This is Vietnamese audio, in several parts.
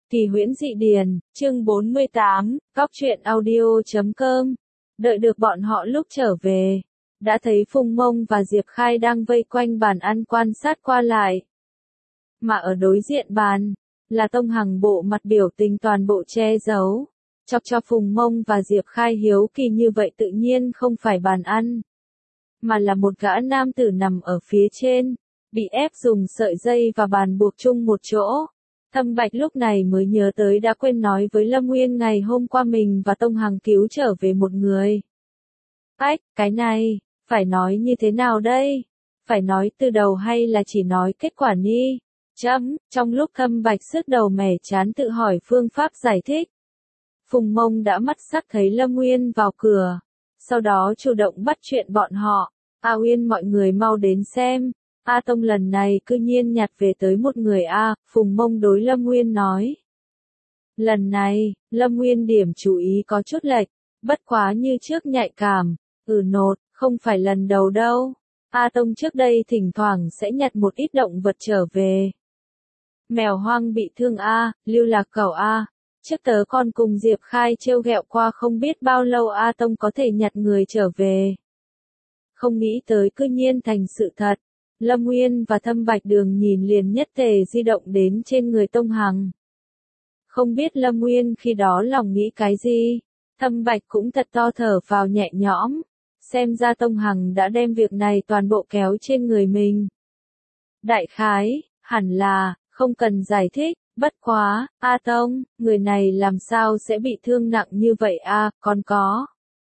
Kỳ huyễn dị điền, chương 48, Cóc truyện audio.com. Đợi được bọn họ lúc trở về, đã thấy Phùng Mông và Diệp Khai đang vây quanh bàn ăn quan sát qua lại. Mà ở đối diện bàn, là Tông Hằng bộ mặt biểu tình toàn bộ che giấu, chọc cho Phùng Mông và Diệp Khai hiếu kỳ như vậy tự nhiên không phải bàn ăn, mà là một gã nam tử nằm ở phía trên, bị ép dùng sợi dây và bàn buộc chung một chỗ. Thâm Bạch lúc này mới nhớ tới đã quên nói với Lâm Nguyên ngày hôm qua mình và Tông Hằng cứu trở về một người. Ách, cái này, phải nói như thế nào đây? Phải nói từ đầu hay là chỉ nói kết quả ni? Trong lúc Thâm Bạch sứt đầu mẻ chán tự hỏi phương pháp giải thích. Phùng Mông đã mắt sắc thấy Lâm Nguyên vào cửa, sau đó chủ động bắt chuyện bọn họ. A Uyên mọi người mau đến xem. A Tông lần này cư nhiên nhặt về tới một người A, Phùng Mông đối Lâm Nguyên nói. Lần này, Lâm Nguyên điểm chú ý có chút lệch, bất quá như trước nhạy cảm, nột, không phải lần đầu đâu. A Tông trước đây thỉnh thoảng sẽ nhặt một ít động vật trở về. Mèo hoang bị thương A, lưu lạc cẩu A, trước tớ còn cùng Diệp Khai trêu ghẹo qua không biết bao lâu A Tông có thể nhặt người trở về. Không nghĩ tới cư nhiên thành sự thật. Lâm Nguyên và Thâm Bạch Đường nhìn liền nhất tề di động đến trên người Tông Hằng. Không biết Lâm Nguyên khi đó lòng nghĩ cái gì, Thâm Bạch cũng thật to thở vào nhẹ nhõm, xem ra Tông Hằng đã đem việc này toàn bộ kéo trên người mình. Đại khái, hẳn là, không cần giải thích, bất quá, A Tông, người này làm sao sẽ bị thương nặng như vậy a? Còn có.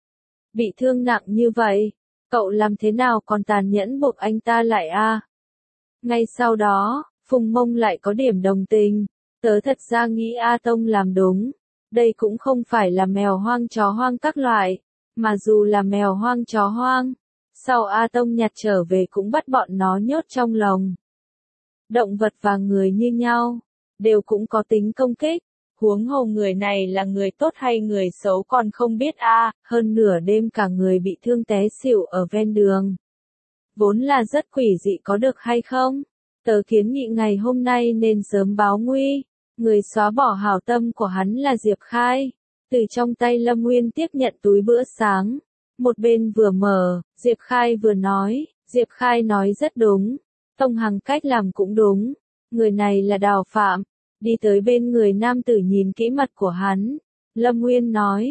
Bị thương nặng như vậy? Cậu làm thế nào còn tàn nhẫn buộc anh ta lại a? Ngay sau đó, Phùng Mông lại có điểm đồng tình. Tớ thật ra nghĩ A Tông làm đúng. Đây cũng không phải là mèo hoang chó hoang các loại, mà dù là mèo hoang chó hoang, sau A Tông nhặt trở về cũng bắt bọn nó nhốt trong lồng. Động vật và người như nhau, đều cũng có tính công kích. Huống hồ người này là người tốt hay người xấu còn không biết a, hơn nửa đêm cả người bị thương té xỉu ở ven đường. Vốn là rất quỷ dị có được hay không? Tớ kiến nghị ngày hôm nay nên sớm báo nguy. Người xóa bỏ hảo tâm của hắn là Diệp Khai. Từ trong tay Lâm Nguyên tiếp nhận túi bữa sáng. Một bên vừa mở, Diệp Khai vừa nói. Diệp Khai nói rất đúng. Tông Hằng cách làm cũng đúng. Người này là Đào Phạm. Đi tới bên người nam tử nhìn kỹ mặt của hắn. Lâm Nguyên nói,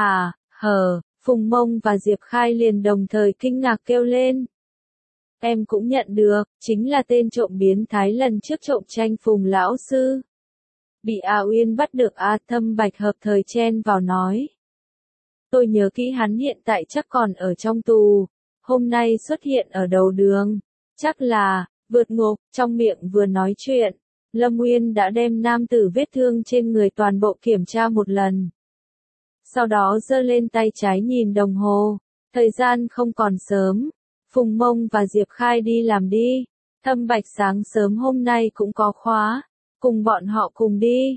Phùng Mông và Diệp Khai liền đồng thời kinh ngạc kêu lên. Em cũng nhận được, chính là tên trộm biến thái lần trước trộm tranh Phùng lão sư. Bị A Uyên bắt được A. Thâm Bạch hợp thời chen vào nói. Tôi nhớ kỹ hắn hiện tại chắc còn ở trong tù, hôm nay xuất hiện ở đầu đường, chắc là, vượt ngục, trong miệng vừa nói chuyện. Lâm Nguyên đã đem nam tử vết thương trên người toàn bộ kiểm tra một lần. Sau đó giơ lên tay trái nhìn đồng hồ, thời gian không còn sớm. Phùng Mông và Diệp Khai đi làm đi. Thâm Bạch sáng sớm hôm nay cũng có khóa, cùng bọn họ cùng đi.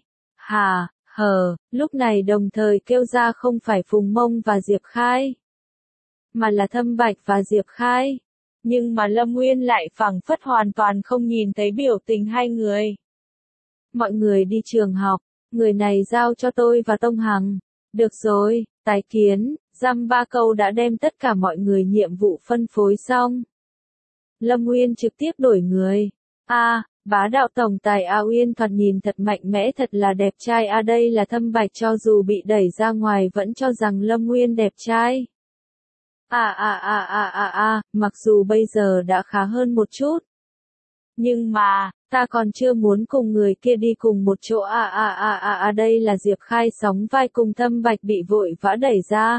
Lúc này đồng thời kêu ra không phải Phùng Mông và Diệp Khai, mà là Thâm Bạch và Diệp Khai. Nhưng mà Lâm Nguyên lại phảng phất hoàn toàn không nhìn thấy biểu tình hai người. Mọi người đi trường học, người này giao cho tôi và Tông Hằng. Được rồi, tái kiến, dăm ba câu đã đem tất cả mọi người nhiệm vụ phân phối xong. Lâm Nguyên trực tiếp đổi người. Bá đạo tổng tài A Uyên thoạt nhìn thật mạnh mẽ thật là đẹp trai a. Đây là Thâm Bạch cho dù bị đẩy ra ngoài vẫn cho rằng Lâm Nguyên đẹp trai. Mặc dù bây giờ đã khá hơn một chút. Nhưng mà, ta còn chưa muốn cùng người kia đi cùng một chỗ đây là Diệp Khai sóng vai cùng Thâm Bạch bị vội vã đẩy ra.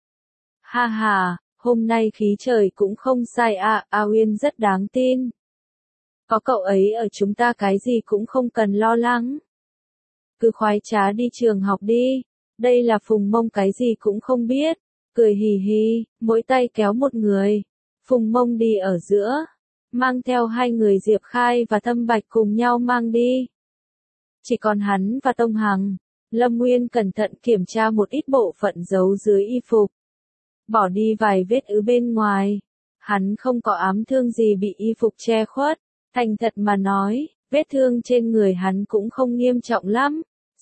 Hôm nay khí trời cũng không sai A Uyên rất đáng tin. Có cậu ấy ở chúng ta cái gì cũng không cần lo lắng. Cứ khoái trá đi trường học đi. Đây là Phùng Mông cái gì cũng không biết. Cười hì hì, mỗi tay kéo một người. Phùng Mông đi ở giữa. Mang theo hai người Diệp Khai và Thâm Bạch cùng nhau mang đi. Chỉ còn hắn và Tông Hằng. Lâm Nguyên cẩn thận kiểm tra một ít bộ phận giấu dưới y phục. Bỏ đi vài vết ứ bên ngoài. Hắn không có ám thương gì bị y phục che khuất. Thành thật mà nói, vết thương trên người hắn cũng không nghiêm trọng lắm.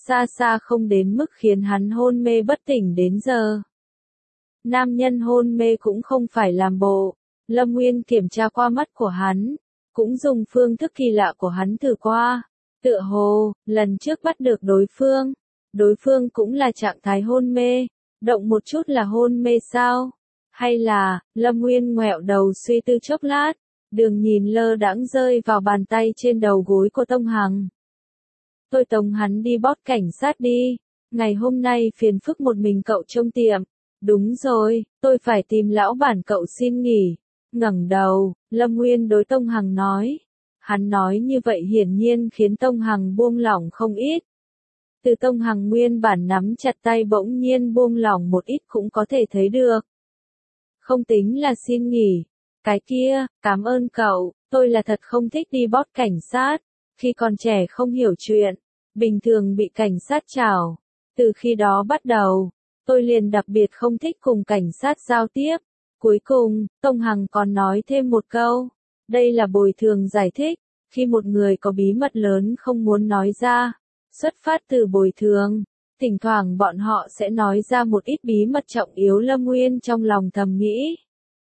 xa xa không đến mức khiến hắn hôn mê bất tỉnh đến giờ. Nam nhân hôn mê cũng không phải làm bộ, Lâm Nguyên kiểm tra qua mắt của hắn, cũng dùng phương thức kỳ lạ của hắn thử qua. Tựa hồ, lần trước bắt được đối phương cũng là trạng thái hôn mê, động một chút là hôn mê sao? Hay là, Lâm Nguyên ngoẹo đầu suy tư chốc lát, đường nhìn lơ đãng rơi vào bàn tay trên đầu gối của Tông Hằng. Tôi tống hắn đi bót cảnh sát đi, ngày hôm nay phiền phức một mình cậu trông tiệm. Đúng rồi, tôi phải tìm lão bản cậu xin nghỉ. Ngẩng đầu, Lâm Nguyên đối Tông Hằng nói. Hắn nói như vậy hiển nhiên khiến Tông Hằng buông lỏng không ít. Từ Tông Hằng nguyên bản nắm chặt tay bỗng nhiên buông lỏng một ít cũng có thể thấy được. Không tính là xin nghỉ. Cái kia, cảm ơn cậu, tôi là thật không thích đi bót cảnh sát. Khi còn trẻ không hiểu chuyện, bình thường bị cảnh sát trảo. Từ khi đó bắt đầu, tôi liền đặc biệt không thích cùng cảnh sát giao tiếp. Cuối cùng, Tông Hằng còn nói thêm một câu. Đây là bồi thường giải thích, khi một người có bí mật lớn không muốn nói ra, xuất phát từ bồi thường, thỉnh thoảng bọn họ sẽ nói ra một ít bí mật trọng yếu. Lâm Nguyên trong lòng thầm nghĩ.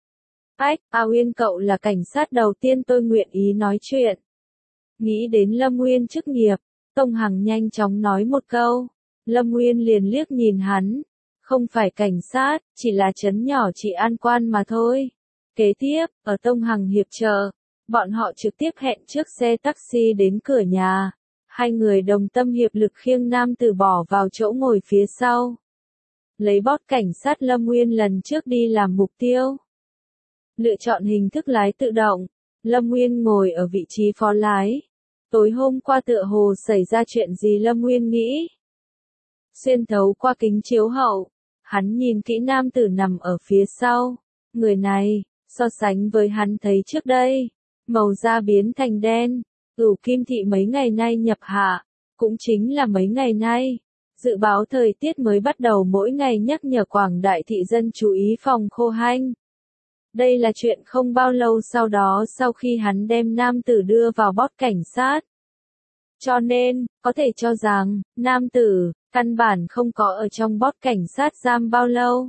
A Uyên cậu là cảnh sát đầu tiên tôi nguyện ý nói chuyện. Nghĩ đến Lâm Nguyên chức nghiệp, Tông Hằng nhanh chóng nói một câu. Lâm Nguyên liền liếc nhìn hắn. Không phải cảnh sát, chỉ là trấn nhỏ trị an quan mà thôi. Kế tiếp, ở Tông Hằng hiệp trợ, bọn họ trực tiếp hẹn trước xe taxi đến cửa nhà. Hai người đồng tâm hiệp lực khiêng nam tử bỏ vào chỗ ngồi phía sau. Lấy bót cảnh sát Lâm Nguyên lần trước đi làm mục tiêu. Lựa chọn hình thức lái tự động. Lâm Nguyên ngồi ở vị trí phó lái. Tối hôm qua tựa hồ xảy ra chuyện gì Lâm Nguyên nghĩ. Xuyên thấu qua kính chiếu hậu, hắn nhìn kỹ nam tử nằm ở phía sau. Người này, so sánh với hắn thấy trước đây, màu da biến thành đen. Cửu Kim Thị mấy ngày nay nhập hạ, cũng chính là mấy ngày nay. Dự báo thời tiết mới bắt đầu mỗi ngày nhắc nhở quảng đại thị dân chú ý phòng khô hanh. Đây là chuyện không bao lâu sau đó sau khi hắn đem nam tử đưa vào bót cảnh sát. Cho nên, có thể cho rằng, nam tử, căn bản không có ở trong bót cảnh sát giam bao lâu.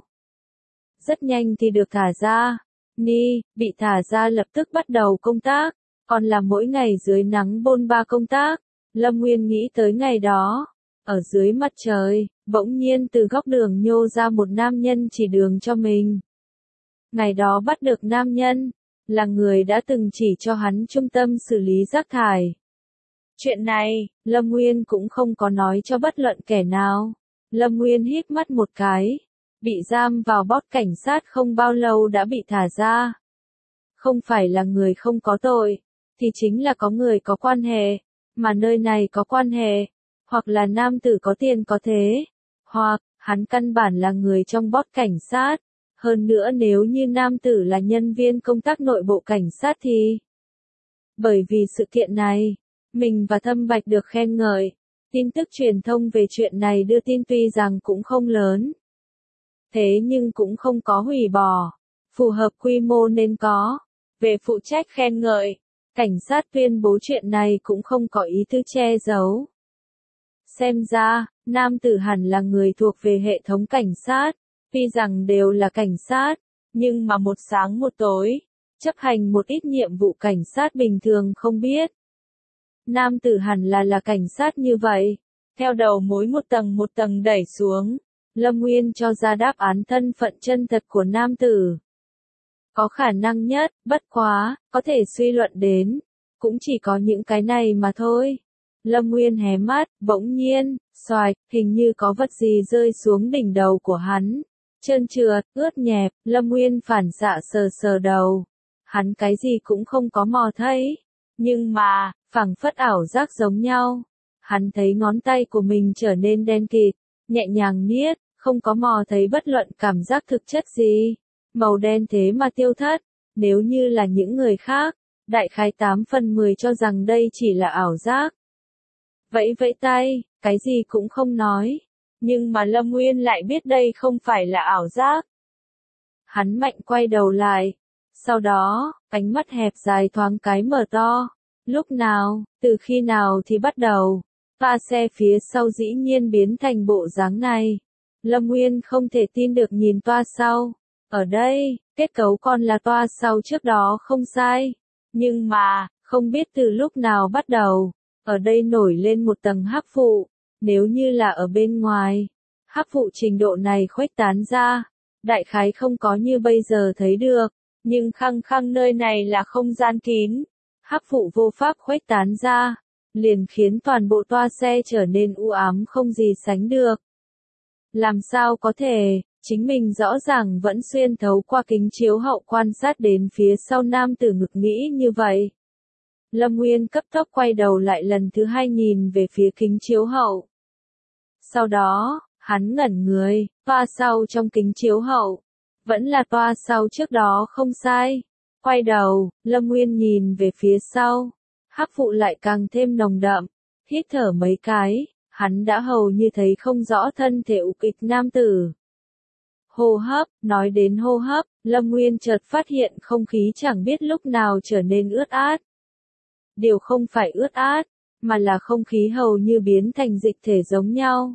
Rất nhanh thì được thả ra. Ni, bị thả ra lập tức bắt đầu công tác, còn là mỗi ngày dưới nắng bôn ba công tác. Lâm Nguyên nghĩ tới ngày đó, ở dưới mặt trời, bỗng nhiên từ góc đường nhô ra một nam nhân chỉ đường cho mình. Ngày đó bắt được nam nhân, là người đã từng chỉ cho hắn trung tâm xử lý rác thải. Chuyện này, Lâm Nguyên cũng không có nói cho bất luận kẻ nào. Lâm Nguyên híp mắt một cái, bị giam vào bót cảnh sát không bao lâu đã bị thả ra. Không phải là người không có tội, thì chính là có người có quan hệ, mà nơi này có quan hệ, hoặc là nam tử có tiền có thế, hoặc, hắn căn bản là người trong bót cảnh sát. Hơn nữa nếu như nam tử là nhân viên công tác nội bộ cảnh sát thì... Bởi vì sự kiện này, mình và Thâm Bạch được khen ngợi, tin tức truyền thông về chuyện này đưa tin tuy rằng cũng không lớn. Thế nhưng cũng không có hủy bỏ, phù hợp quy mô nên có. Về phụ trách khen ngợi, cảnh sát tuyên bố chuyện này cũng không có ý tư che giấu. Xem ra, nam tử hẳn là người thuộc về hệ thống cảnh sát. Tuy rằng đều là cảnh sát, nhưng mà một sáng một tối, chấp hành một ít nhiệm vụ cảnh sát bình thường không biết. Nam tử hẳn là cảnh sát như vậy. Theo đầu mối một tầng đẩy xuống, Lâm Nguyên cho ra đáp án thân phận chân thật của nam tử. Có khả năng nhất, bất quá, có thể suy luận đến, cũng chỉ có những cái này mà thôi. Lâm Nguyên hé mắt, bỗng nhiên, xoài, hình như có vật gì rơi xuống đỉnh đầu của hắn. Trơn trượt, ướt nhẹp, Lâm Nguyên phản xạ sờ sờ đầu. Hắn cái gì cũng không có mò thấy. Nhưng mà, phảng phất ảo giác giống nhau. Hắn thấy ngón tay của mình trở nên đen kịt, nhẹ nhàng niết, không có mò thấy bất luận cảm giác thực chất gì. Màu đen thế mà tiêu thất. Nếu như là những người khác, đại khái 8 phần 10 cho rằng đây chỉ là ảo giác. Vẫy vẫy tay, cái gì cũng không nói. Nhưng mà Lâm Nguyên lại biết đây không phải là ảo giác. Hắn mạnh quay đầu lại. Sau đó, ánh mắt hẹp dài thoáng cái mở to. Lúc nào, từ khi nào thì bắt đầu, toa xe phía sau dĩ nhiên biến thành bộ dáng này. Lâm Nguyên không thể tin được nhìn toa sau. Ở đây, kết cấu con là toa sau trước đó không sai. Nhưng mà, không biết từ lúc nào bắt đầu, ở đây nổi lên một tầng hắc vụ. Nếu như là ở bên ngoài, hắc vụ trình độ này khuếch tán ra, đại khái không có như bây giờ thấy được. Nhưng khăng khăng nơi này là không gian kín, hắc vụ vô pháp khuếch tán ra, liền khiến toàn bộ toa xe trở nên u ám không gì sánh được. Làm sao có thể, chính mình rõ ràng vẫn xuyên thấu qua kính chiếu hậu quan sát đến phía sau nam tử ngực nghĩ như vậy. Lâm Nguyên cấp tốc quay đầu lại lần thứ hai nhìn về phía kính chiếu hậu. Sau đó, hắn ngẩn người, toa sau trong kính chiếu hậu. Vẫn là toa sau trước đó không sai. Quay đầu, Lâm Nguyên nhìn về phía sau. Hắc vụ lại càng thêm nồng đậm. Hít thở mấy cái, hắn đã hầu như thấy không rõ thân thể ục ịch nam tử. Hô hấp, nói đến hô hấp, Lâm Nguyên chợt phát hiện không khí chẳng biết lúc nào trở nên ướt át. Điều không phải ướt át, mà là không khí hầu như biến thành dịch thể giống nhau.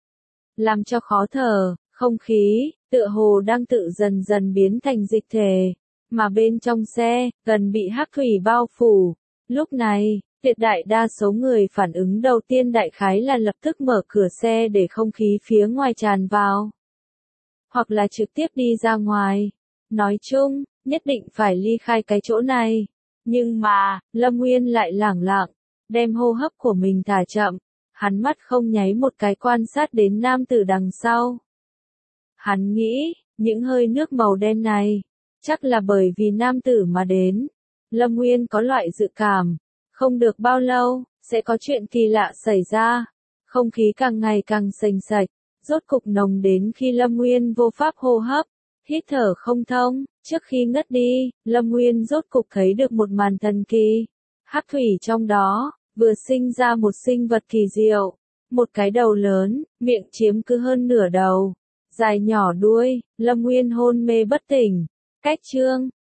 Làm cho khó thở, không khí, tựa hồ đang tự dần dần biến thành dịch thể, mà bên trong xe, gần bị hắc thủy bao phủ. Lúc này, tuyệt đại đa số người phản ứng đầu tiên đại khái là lập tức mở cửa xe để không khí phía ngoài tràn vào. Hoặc là trực tiếp đi ra ngoài. Nói chung, nhất định phải ly khai cái chỗ này. Nhưng mà, Lâm Nguyên lại lẳng lặng, đem hô hấp của mình thả chậm. Hắn mắt không nháy một cái quan sát đến nam tử đằng sau. Hắn nghĩ, những hơi nước màu đen này, chắc là bởi vì nam tử mà đến. Lâm Nguyên có loại dự cảm, không được bao lâu, sẽ có chuyện kỳ lạ xảy ra. Không khí càng ngày càng sền sạch, rốt cục nồng đến khi Lâm Nguyên vô pháp hô hấp, hít thở không thông. Trước khi ngất đi, Lâm Nguyên rốt cục thấy được một màn thần kỳ. Hắc thủy trong đó, vừa sinh ra một sinh vật kỳ diệu. Một cái đầu lớn, miệng chiếm cứ hơn nửa đầu. Dài nhỏ đuôi, Lâm Nguyên hôn mê bất tỉnh. Cách chương